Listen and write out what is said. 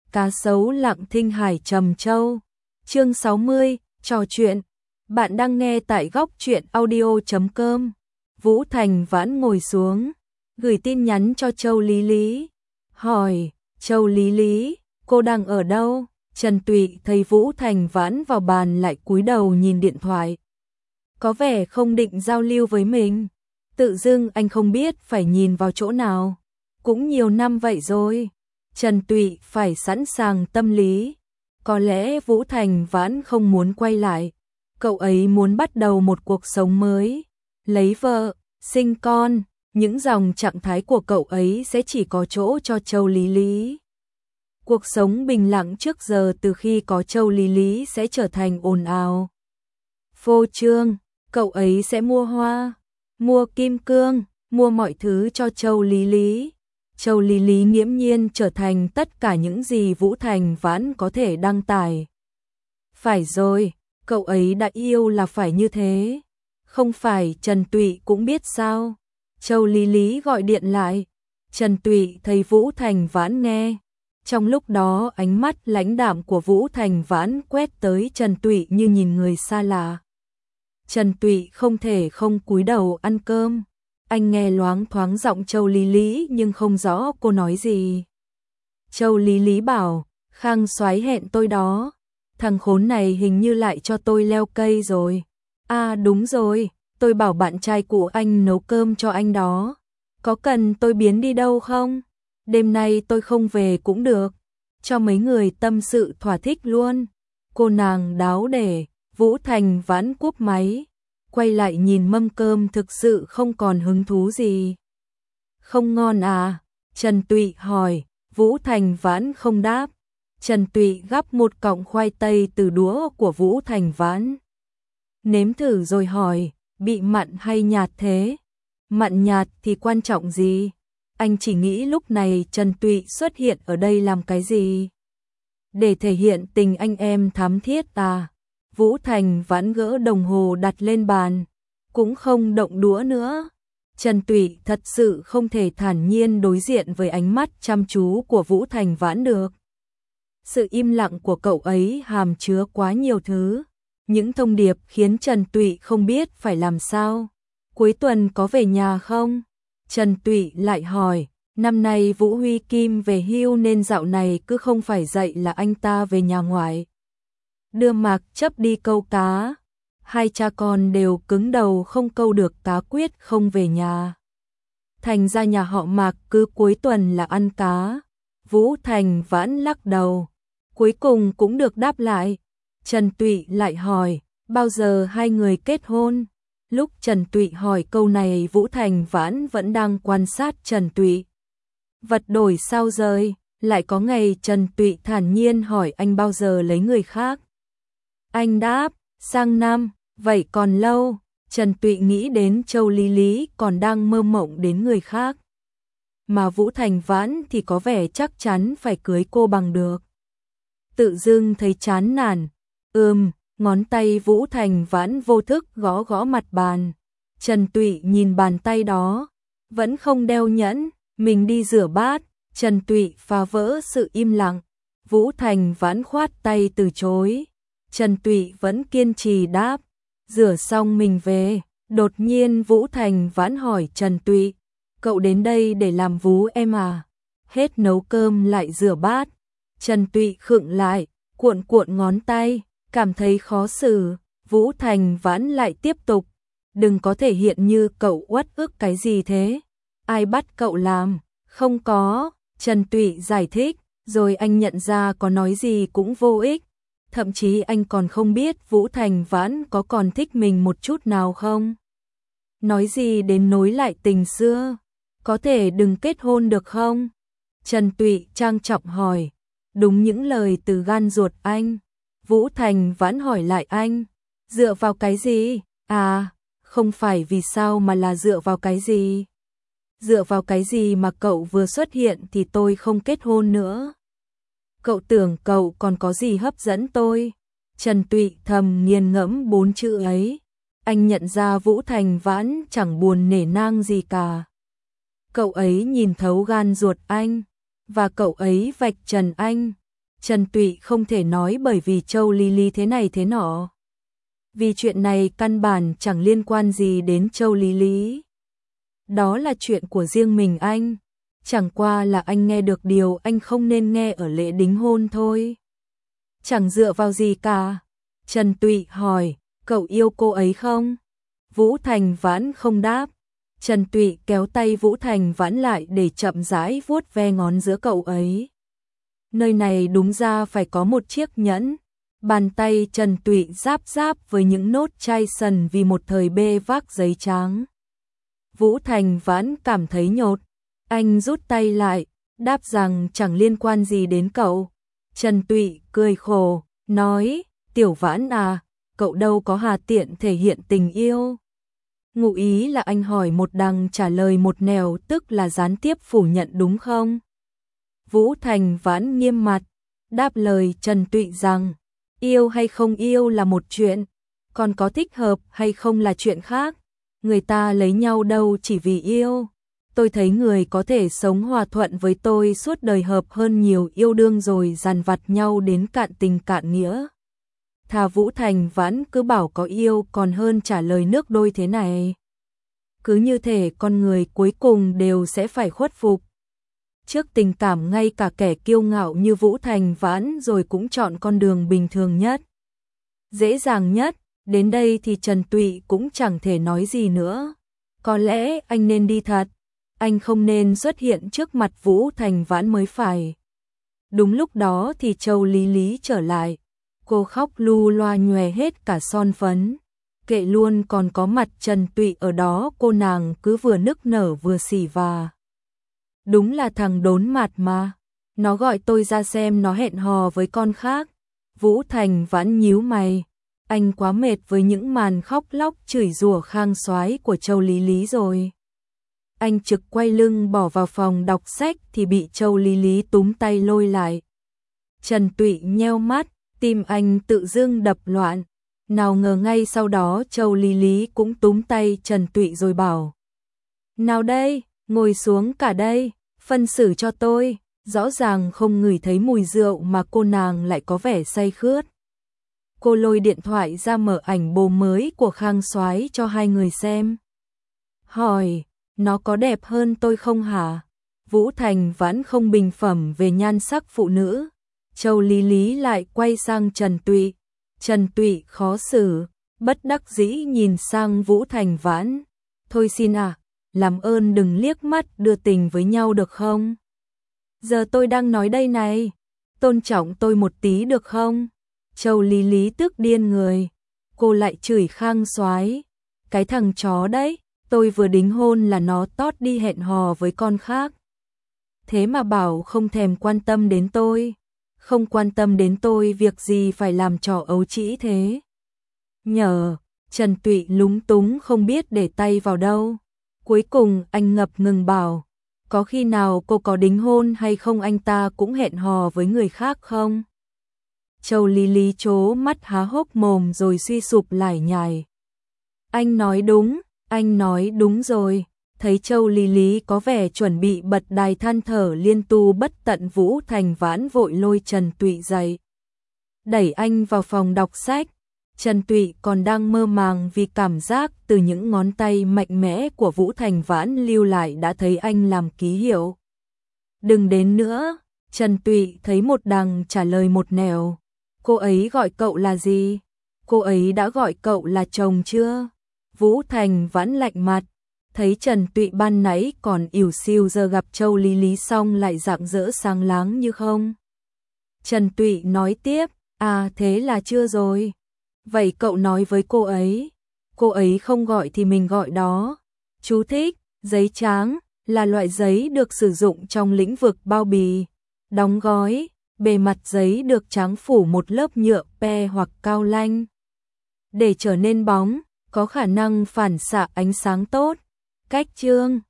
Cá sấu lặng thinh hải trầm châu. Chương 60, trò chuyện. Bạn đang nghe tại góc truyện audio.com. Vũ Thành Vãn ngồi xuống, gửi tin nhắn cho Châu Lý Lý. Hỏi, Châu Lý Lý, cô đang ở đâu? Trần Tụy thấy Vũ Thành Vãn vào bàn lại cúi đầu nhìn điện thoại. Có vẻ không định giao lưu với mình. Tự dưng anh không biết phải nhìn vào chỗ nào. Cũng nhiều năm vậy rồi. Trần Tụy phải sẵn sàng tâm lý. Có lẽ Vũ Thành Vãn không muốn quay lại. Cậu ấy muốn bắt đầu một cuộc sống mới. Lấy vợ, sinh con. Những dòng trạng thái của cậu ấy sẽ chỉ có chỗ cho Châu Lý Lý. Cuộc sống bình lặng trước giờ từ khi có Châu Lý Lý sẽ trở thành ồn ào. Phô trương, cậu ấy sẽ mua hoa, mua kim cương, mua mọi thứ cho Châu Lý Lý. Châu Lý Lý nghiễm nhiên trở thành tất cả những gì Vũ Thành Vãn có thể đăng tải. Phải rồi, cậu ấy đã yêu là phải như thế. Không phải Trần Tụy cũng biết sao? Châu Lý Lý gọi điện lại. Trần Tụy thấy Vũ Thành Vãn nghe. Trong lúc đó ánh mắt lãnh đạm của Vũ Thành Vãn quét tới Trần Tụy như nhìn người xa lạ. Trần Tụy không thể không cúi đầu ăn cơm. Anh nghe loáng thoáng giọng Châu Lý Lý nhưng không rõ cô nói gì. Châu Lý Lý bảo, Khang Soái hẹn tôi đó. Thằng khốn này hình như lại cho tôi leo cây rồi. À đúng rồi, tôi bảo bạn trai của anh nấu cơm cho anh đó. Có cần tôi biến đi đâu không? Đêm nay tôi không về cũng được. Cho mấy người tâm sự thỏa thích luôn. Cô nàng đáo để, Vũ Thành Vãn cúp máy. Quay lại nhìn mâm cơm thực sự không còn hứng thú gì. Không ngon à? Trần Tụy hỏi. Vũ Thành Vãn không đáp. Trần Tụy gắp một cọng khoai tây từ đũa của Vũ Thành Vãn. Nếm thử rồi hỏi, bị mặn hay nhạt thế? Mặn nhạt thì quan trọng gì? Anh chỉ nghĩ lúc này Trần Tụy xuất hiện ở đây làm cái gì? Để thể hiện tình anh em thắm thiết à? Vũ Thành Vãn gỡ đồng hồ đặt lên bàn, cũng không động đũa nữa. Trần Tụy thật sự không thể thản nhiên đối diện với ánh mắt chăm chú của Vũ Thành Vãn được. Sự im lặng của cậu ấy hàm chứa quá nhiều thứ, những thông điệp khiến Trần Tụy không biết phải làm sao. Cuối tuần có về nhà không? Trần Tụy lại hỏi, năm nay Vũ Huy Kim về hưu nên dạo này cứ không phải dậy là anh ta về nhà ngoại. Đưa Mạc Chấp đi câu cá. Hai cha con đều cứng đầu không câu được cá, quyết không về nhà. Thành ra nhà họ Mạc cứ cuối tuần là ăn cá. Vũ Thành Vãn lắc đầu. Cuối cùng cũng được đáp lại. Trần Tụy lại hỏi, bao giờ hai người kết hôn? Lúc Trần Tụy hỏi câu này Vũ Thành Vãn vẫn đang quan sát Trần Tụy. Vật đổi sao rời, lại có ngày Trần Tụy thản nhiên hỏi anh bao giờ lấy người khác. Anh đáp, sang năm, vậy còn lâu. Trần Tụy nghĩ đến Châu Lý Lý còn đang mơ mộng đến người khác. Mà Vũ Thành Vãn thì có vẻ chắc chắn phải cưới cô bằng được. Tự dưng thấy chán nản. Ngón tay Vũ Thành Vãn vô thức gõ gõ mặt bàn. Trần Tụy nhìn bàn tay đó, vẫn không đeo nhẫn, mình đi rửa bát. Trần Tụy phá vỡ sự im lặng. Vũ Thành Vãn khoát tay từ chối. Trần Tụy vẫn kiên trì đáp, rửa xong mình về. Đột nhiên Vũ Thành Vãn hỏi Trần Tụy, cậu đến đây để làm vú em à? Hết nấu cơm lại rửa bát. Trần Tụy khựng lại, cuộn cuộn ngón tay, cảm thấy khó xử. Vũ Thành Vãn lại tiếp tục, đừng có thể hiện như cậu uất ức cái gì thế. Ai bắt cậu làm? Không có. Trần Tụy giải thích, rồi anh nhận ra có nói gì cũng vô ích. Thậm chí anh còn không biết Vũ Thành Vãn có còn thích mình một chút nào không. Nói gì đến nối lại tình xưa. Có thể đừng kết hôn được không? Trần Tụy trang trọng hỏi. Đúng những lời từ gan ruột anh. Vũ Thành Vãn hỏi lại anh. Dựa vào cái gì? À, không phải vì sao mà là dựa vào cái gì? Dựa vào cái gì mà cậu vừa xuất hiện thì tôi không kết hôn nữa? Cậu tưởng cậu còn có gì hấp dẫn tôi? Trần Tụy thầm nghiền ngẫm 4 chữ ấy. Anh nhận ra Vũ Thành Vãn chẳng buồn nể nang gì cả. Cậu ấy nhìn thấu gan ruột anh, và cậu ấy vạch trần anh. Trần Tụy không thể nói bởi vì Châu Lý Lý thế này thế nọ. Vì chuyện này căn bản chẳng liên quan gì đến Châu Lý Lý. Đó là chuyện của riêng mình anh. Chẳng qua là anh nghe được điều anh không nên nghe ở lễ đính hôn thôi. Chẳng dựa vào gì cả. Trần Tụy hỏi, cậu yêu cô ấy không? Vũ Thành Vãn không đáp. Trần Tụy kéo tay Vũ Thành Vãn lại để chậm rãi vuốt ve ngón giữa cậu ấy. Nơi này đúng ra phải có một chiếc nhẫn. Bàn tay Trần Tụy giáp giáp với những nốt chai sần vì một thời bê vác giấy trắng. Vũ Thành Vãn cảm thấy nhột. Anh rút tay lại, đáp rằng chẳng liên quan gì đến cậu. Trần Tụy cười khổ, nói, Tiểu Vãn à, cậu đâu có hà tiện thể hiện tình yêu. Ngụ ý là anh hỏi một đằng trả lời một nẻo, tức là gián tiếp phủ nhận đúng không? Vũ Thành Vãn nghiêm mặt, đáp lời Trần Tụy rằng, yêu hay không yêu là một chuyện, còn có thích hợp hay không là chuyện khác. Người ta lấy nhau đâu chỉ vì yêu. Tôi thấy người có thể sống hòa thuận với tôi suốt đời hợp hơn nhiều yêu đương rồi dằn vặt nhau đến cạn tình cạn nghĩa. Thà Vũ Thành Vãn cứ bảo có yêu còn hơn trả lời nước đôi thế này. Cứ như thể con người cuối cùng đều sẽ phải khuất phục trước tình cảm, ngay cả kẻ kiêu ngạo như Vũ Thành Vãn rồi cũng chọn con đường bình thường nhất, dễ dàng nhất. Đến đây thì Trần Tụy cũng chẳng thể nói gì nữa. Có lẽ anh nên đi thật. Anh không nên xuất hiện trước mặt Vũ Thành Vãn mới phải. Đúng lúc đó thì Châu Lý Lý trở lại. Cô khóc lu loa nhòe hết cả son phấn. Kệ luôn còn có mặt Trần Tụy ở đó, cô nàng cứ vừa nức nở vừa xỉ vả. Đúng là thằng đốn mặt mà. Nó gọi tôi ra xem nó hẹn hò với con khác. Vũ Thành Vãn nhíu mày. Anh quá mệt với những màn khóc lóc chửi rủa khang soái của Châu Lý Lý rồi. Anh trực quay lưng bỏ vào phòng đọc sách thì bị Châu Lý Lý túm tay lôi lại. Trần Tụy nheo mắt, tim anh tự dưng đập loạn. Nào ngờ ngay sau đó Châu Lý Lý cũng túm tay Trần Tụy rồi bảo. Nào đây, ngồi xuống cả đây, phân xử cho tôi. Rõ ràng không ngửi thấy mùi rượu mà cô nàng lại có vẻ say khướt. Cô lôi điện thoại ra mở ảnh bồ mới của khang soái cho hai người xem. Hỏi, nó có đẹp hơn tôi không hả? Vũ Thành Vãn không bình phẩm về nhan sắc phụ nữ. Châu Lý Lý lại quay sang Trần Tụy. Trần Tụy khó xử, bất đắc dĩ nhìn sang Vũ Thành Vãn. Thôi xin à, làm ơn đừng liếc mắt đưa tình với nhau được không? Giờ tôi đang nói đây này, tôn trọng tôi một tí được không? Châu Lý Lý tức điên người. Cô lại chửi khang soái. Cái thằng chó đấy, tôi vừa đính hôn là nó tót đi hẹn hò với con khác. Thế mà bảo không thèm quan tâm đến tôi. Không quan tâm đến tôi việc gì phải làm trò ấu trĩ thế. Nhờ, Trần Tụy lúng túng không biết để tay vào đâu. Cuối cùng anh ngập ngừng bảo, có khi nào cô có đính hôn hay không anh ta cũng hẹn hò với người khác không? Châu Lý Lý trố mắt há hốc mồm rồi suy sụp lải nhải. Anh nói đúng rồi. Thấy Châu Lý Lý có vẻ chuẩn bị bật đài than thở liên tu bất tận, Vũ Thành Vãn vội lôi Trần Tụy dậy, đẩy anh vào phòng đọc sách. Trần Tụy còn đang mơ màng vì cảm giác từ những ngón tay mạnh mẽ của Vũ Thành Vãn lưu lại đã thấy anh làm ký hiệu. Đừng đến nữa. Trần Tụy thấy một đằng trả lời một nẻo. Cô ấy gọi cậu là gì? Cô ấy đã gọi cậu là chồng chưa? Vũ Thành Vãn lạnh mặt. Thấy Trần Tụy ban nãy còn ỉu xìu, giờ gặp Châu Lý Lý xong lại rạng rỡ sáng láng như không. Trần Tụy nói tiếp, à thế là chưa rồi. Vậy cậu nói với cô ấy không gọi thì mình gọi đó. Chú thích, giấy trắng là loại giấy được sử dụng trong lĩnh vực bao bì, đóng gói, bề mặt giấy được tráng phủ một lớp nhựa pe hoặc cao lanh để trở nên bóng, có khả năng phản xạ ánh sáng tốt. Cách chương